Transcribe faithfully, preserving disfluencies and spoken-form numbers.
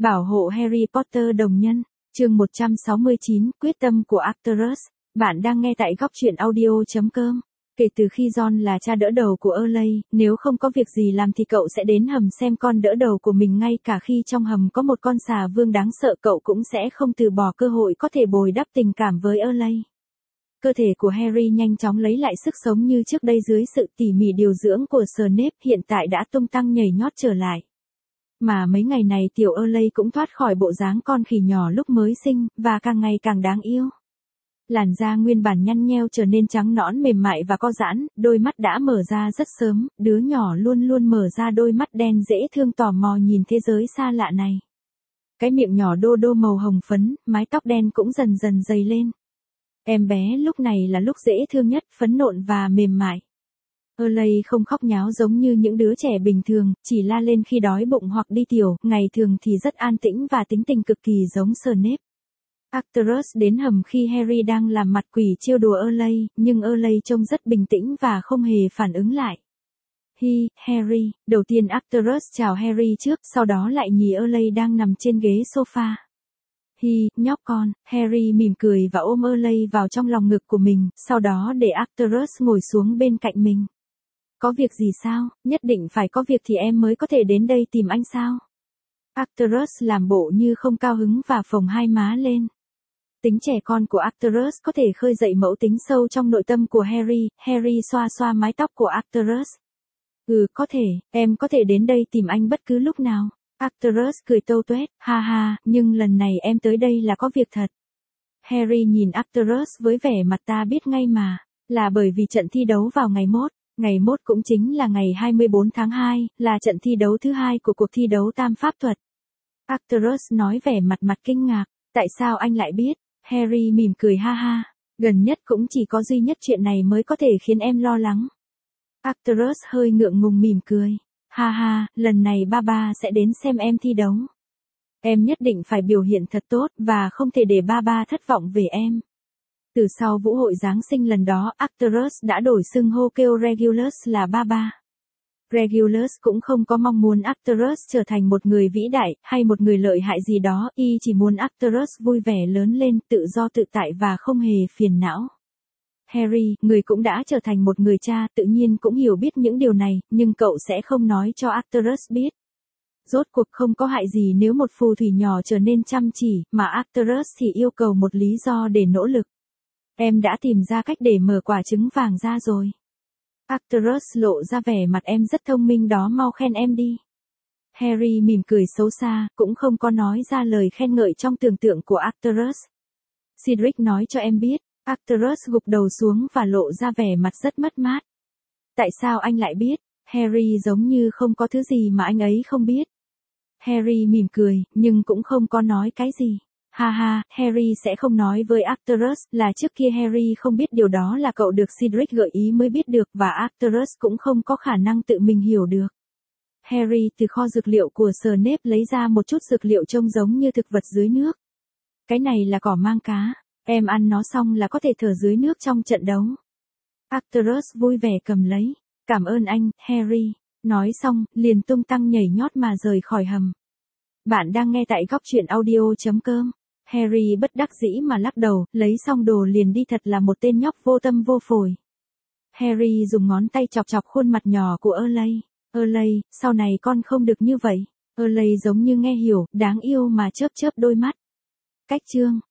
Bảo hộ Harry Potter đồng nhân. Chương một trăm sáu mươi chín, quyết tâm của Arcturus. Bạn đang nghe tại góc truyện audio chấm com. Kể từ khi Ron là cha đỡ đầu của Early, nếu không có việc gì làm thì cậu sẽ đến hầm xem con đỡ đầu của mình, ngay cả khi trong hầm có một con xà vương đáng sợ cậu cũng sẽ không từ bỏ cơ hội có thể bồi đắp tình cảm với Early. Cơ thể của Harry nhanh chóng lấy lại sức sống như trước đây dưới sự tỉ mỉ điều dưỡng của Snape, hiện tại đã tung tăng nhảy nhót trở lại. Mà mấy ngày này tiểu Early cũng thoát khỏi bộ dáng con khỉ nhỏ lúc mới sinh, và càng ngày càng đáng yêu. Làn da nguyên bản nhăn nheo trở nên trắng nõn mềm mại và co giãn, đôi mắt đã mở ra rất sớm, đứa nhỏ luôn luôn mở ra đôi mắt đen dễ thương tò mò nhìn thế giới xa lạ này. Cái miệng nhỏ đô đô màu hồng phấn, mái tóc đen cũng dần dần dày lên. Em bé lúc này là lúc dễ thương nhất, phấn nộn và mềm mại. Early không khóc nháo giống như những đứa trẻ bình thường, chỉ la lên khi đói bụng hoặc đi tiểu, ngày thường thì rất an tĩnh và tính tình cực kỳ giống Snape. Arcturus đến hầm khi Harry đang làm mặt quỷ trêu đùa Early, nhưng Early trông rất bình tĩnh và không hề phản ứng lại. Hi, Harry, đầu tiên Arcturus chào Harry trước, sau đó lại nhìn Early đang nằm trên ghế sofa. Hi, nhóc con, Harry mỉm cười và ôm Early vào trong lòng ngực của mình, sau đó để Arcturus ngồi xuống bên cạnh mình. Có việc gì sao, nhất định phải có việc thì em mới có thể đến đây tìm anh sao? Arcturus làm bộ như không cao hứng và phồng hai má lên. Tính trẻ con của Arcturus có thể khơi dậy mẫu tính sâu trong nội tâm của Harry. Harry xoa xoa mái tóc của Arcturus. Ừ, có thể, em có thể đến đây tìm anh bất cứ lúc nào. Arcturus cười tâu tuét, ha ha, nhưng lần này em tới đây là có việc thật. Harry nhìn Arcturus với vẻ mặt ta biết ngay mà, là bởi vì trận thi đấu vào ngày mốt. Ngày mốt cũng chính là ngày hai mươi bốn tháng hai, là trận thi đấu thứ hai của cuộc thi đấu tam pháp thuật. Arcturus nói vẻ mặt mặt kinh ngạc, tại sao anh lại biết? Harry mỉm cười ha ha, gần nhất cũng chỉ có duy nhất chuyện này mới có thể khiến em lo lắng. Arcturus hơi ngượng ngùng mỉm cười, ha ha, lần này ba ba sẽ đến xem em thi đấu. Em nhất định phải biểu hiện thật tốt và không thể để ba ba thất vọng về em. Từ sau vũ hội Giáng sinh lần đó, Arcturus đã đổi xưng hô kêu Regulus là ba ba. Regulus cũng không có mong muốn Arcturus trở thành một người vĩ đại, hay một người lợi hại gì đó, y chỉ muốn Arcturus vui vẻ lớn lên, tự do tự tại và không hề phiền não. Harry, người cũng đã trở thành một người cha, tự nhiên cũng hiểu biết những điều này, nhưng cậu sẽ không nói cho Arcturus biết. Rốt cuộc không có hại gì nếu một phù thủy nhỏ trở nên chăm chỉ, mà Arcturus thì yêu cầu một lý do để nỗ lực. Em đã tìm ra cách để mở quả trứng vàng ra rồi. Arcturus lộ ra vẻ mặt em rất thông minh đó, mau khen em đi. Harry mỉm cười xấu xa, cũng không có nói ra lời khen ngợi trong tưởng tượng của Arcturus. Cedric nói cho em biết. Arcturus gục đầu xuống và lộ ra vẻ mặt rất mất mát. Tại sao anh lại biết? Harry giống như không có thứ gì mà anh ấy không biết. Harry mỉm cười, nhưng cũng không có nói cái gì. Ha ha, Harry sẽ không nói với Arcturus, là trước kia Harry không biết điều đó là cậu được Cedric gợi ý mới biết được, và Arcturus cũng không có khả năng tự mình hiểu được. Harry từ kho dược liệu của Snape lấy ra một chút dược liệu trông giống như thực vật dưới nước. Cái này là cỏ mang cá, em ăn nó xong là có thể thở dưới nước trong trận đấu. Arcturus vui vẻ cầm lấy, cảm ơn anh, Harry. Nói xong, liền tung tăng nhảy nhót mà rời khỏi hầm. Bạn đang nghe tại góc truyện audio chấm com. Harry bất đắc dĩ mà lắc đầu, lấy xong đồ liền đi, thật là một tên nhóc vô tâm vô phổi. Harry dùng ngón tay chọc chọc khuôn mặt nhỏ của Early. Early, sau này con không được như vậy. Early giống như nghe hiểu, đáng yêu mà chớp chớp đôi mắt. Cách chương.